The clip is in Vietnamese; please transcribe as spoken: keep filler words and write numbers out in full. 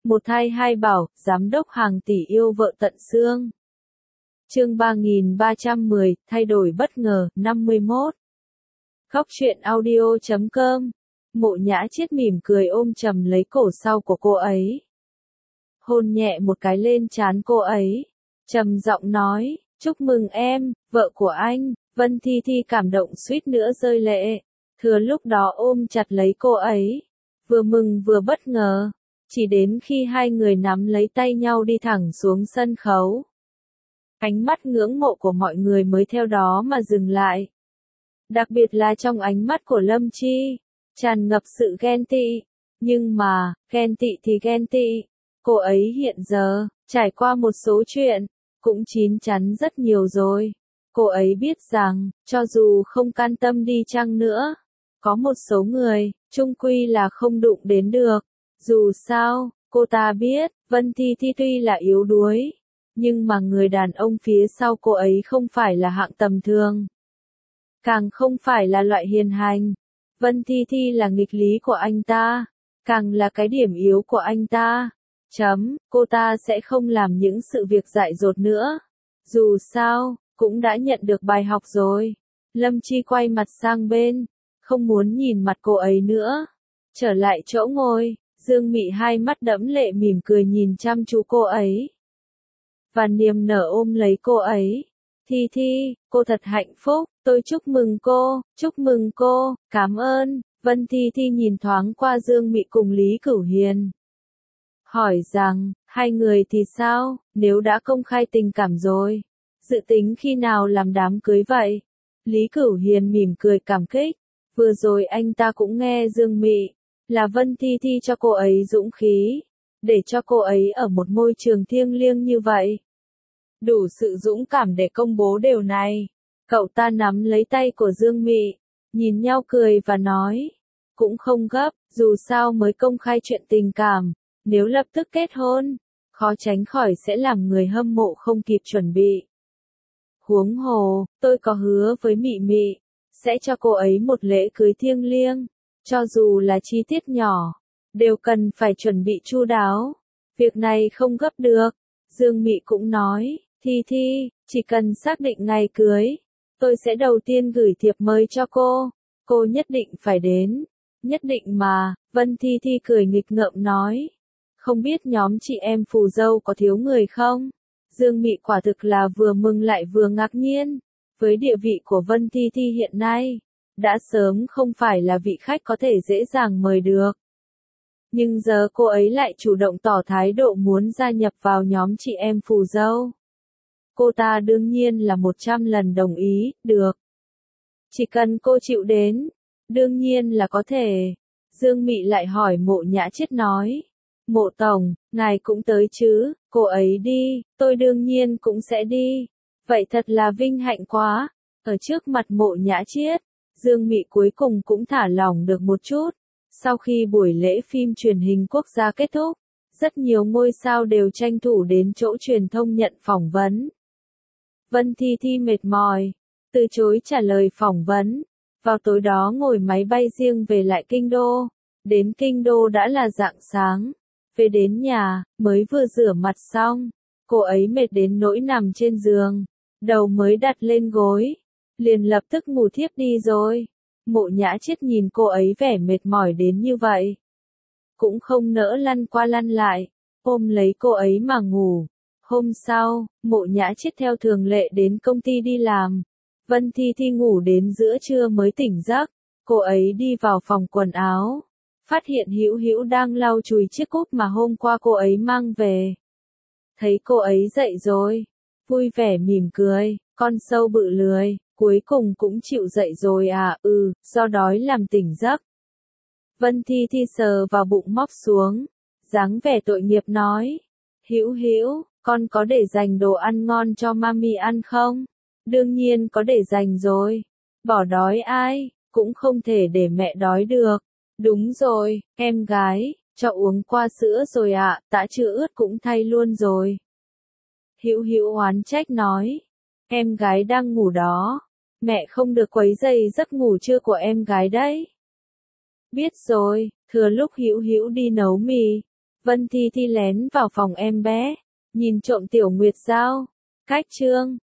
Một thai hai bảo, giám đốc hàng tỷ yêu vợ tận xương. Chương ba nghìn ba trăm mười, thay đổi bất ngờ, năm mươi mốt. Khóc chuyện audio chấm com. Mộ Nhã Chiết mỉm cười ôm chầm lấy cổ sau của cô ấy. Hôn nhẹ một cái lên trán cô ấy. Trầm giọng nói, chúc mừng em, vợ của anh. Vân Thi Thi cảm động suýt nữa rơi lệ. Thừa lúc đó ôm chặt lấy cô ấy. Vừa mừng vừa bất ngờ. Chỉ đến khi hai người nắm lấy tay nhau đi thẳng xuống sân khấu. Ánh mắt ngưỡng mộ của mọi người mới theo đó mà dừng lại. Đặc biệt là trong ánh mắt của Lâm Chi, tràn ngập sự ghen tị. Nhưng mà, ghen tị thì ghen tị. Cô ấy hiện giờ, trải qua một số chuyện, cũng chín chắn rất nhiều rồi. Cô ấy biết rằng, cho dù không can tâm đi chăng nữa, có một số người, chung quy là không đụng đến được. Dù sao, cô ta biết, Vân Thi Thi tuy là yếu đuối, nhưng mà người đàn ông phía sau cô ấy không phải là hạng tầm thường. Càng không phải là loại hiền hành. Vân Thi Thi là nghịch lý của anh ta, càng là cái điểm yếu của anh ta. Chấm, cô ta sẽ không làm những sự việc dại dột nữa. Dù sao, cũng đã nhận được bài học rồi. Lâm Chi quay mặt sang bên, không muốn nhìn mặt cô ấy nữa. Trở lại chỗ ngồi, Dương Mị hai mắt đẫm lệ mỉm cười nhìn chăm chú cô ấy. Và niềm nở ôm lấy cô ấy. Thi Thi, cô thật hạnh phúc, tôi chúc mừng cô, chúc mừng cô, cảm ơn. Vân Thi Thi nhìn thoáng qua Dương Mị cùng Lý Cửu Hiền. Hỏi rằng, hai người thì sao, nếu đã công khai tình cảm rồi, dự tính khi nào làm đám cưới vậy? Lý Cửu Hiền mỉm cười cảm kích, vừa rồi anh ta cũng nghe Dương Mị, là Vân Thi Thi cho cô ấy dũng khí, để cho cô ấy ở một môi trường thiêng liêng như vậy. Đủ sự dũng cảm để công bố điều này. Cậu ta nắm lấy tay của Dương Mị, nhìn nhau cười và nói, cũng không gấp, dù sao mới công khai chuyện tình cảm, nếu lập tức kết hôn, khó tránh khỏi sẽ làm người hâm mộ không kịp chuẩn bị. Huống hồ, tôi có hứa với Mị Mị, sẽ cho cô ấy một lễ cưới thiêng liêng, cho dù là chi tiết nhỏ, đều cần phải chuẩn bị chu đáo. Việc này không gấp được. Dương Mị cũng nói, Thi Thi, chỉ cần xác định ngày cưới, tôi sẽ đầu tiên gửi thiệp mời cho cô, cô nhất định phải đến. Nhất định mà, Vân Thi Thi cười nghịch ngợm nói. Không biết nhóm chị em phù dâu có thiếu người không? Dương Mị quả thực là vừa mừng lại vừa ngạc nhiên. Với địa vị của Vân Thi Thi hiện nay, đã sớm không phải là vị khách có thể dễ dàng mời được. Nhưng giờ cô ấy lại chủ động tỏ thái độ muốn gia nhập vào nhóm chị em phù dâu. Cô ta đương nhiên là một trăm lần đồng ý, được. Chỉ cần cô chịu đến, đương nhiên là có thể. Dương Mị lại hỏi Mộ Nhã Chiết nói. Mộ Tổng, ngài cũng tới chứ, cô ấy đi, tôi đương nhiên cũng sẽ đi. Vậy thật là vinh hạnh quá. Ở trước mặt Mộ Nhã Chiết, Dương Mị cuối cùng cũng thả lỏng được một chút. Sau khi buổi lễ phim truyền hình quốc gia kết thúc, rất nhiều ngôi sao đều tranh thủ đến chỗ truyền thông nhận phỏng vấn. Vân Thi Thi mệt mỏi, từ chối trả lời phỏng vấn. Vào tối đó ngồi máy bay riêng về lại Kinh Đô. Đến Kinh Đô đã là rạng sáng. Về đến nhà, mới vừa rửa mặt xong. Cô ấy mệt đến nỗi nằm trên giường. Đầu mới đặt lên gối. Liền lập tức ngủ thiếp đi rồi. Mộ Nhã Chiết nhìn cô ấy vẻ mệt mỏi đến như vậy. Cũng không nỡ lăn qua lăn lại. Ôm lấy cô ấy mà ngủ. Hôm sau, Mộ Nhã Chiết theo thường lệ đến công ty đi làm. Vân Thi Thi ngủ đến giữa trưa mới tỉnh giấc. Cô ấy đi vào phòng quần áo. Phát hiện Hữu Hữu đang lau chùi chiếc cúp mà hôm qua cô ấy mang về. Thấy cô ấy dậy rồi. Vui vẻ mỉm cười, con sâu bự lười, cuối cùng cũng chịu dậy rồi à, ừ, do đói làm tỉnh giấc. Vân Thi Thi sờ vào bụng móc xuống. Dáng vẻ tội nghiệp nói. Hữu Hữu, con có để dành đồ ăn ngon cho mami ăn không? Đương nhiên có để dành rồi. Bỏ đói ai, cũng không thể để mẹ đói được. Đúng rồi, em gái, cho uống qua sữa rồi ạ, à, tã chữa ướt cũng thay luôn rồi. Hữu Hữu oán trách nói. Em gái đang ngủ đó. Mẹ không được quấy rầy giấc ngủ trưa của em gái đấy. Biết rồi, thừa lúc Hữu Hữu đi nấu mì. Vân Thi Thi lén vào phòng em bé, nhìn trộm Tiểu Nguyệt Giao. Cách chương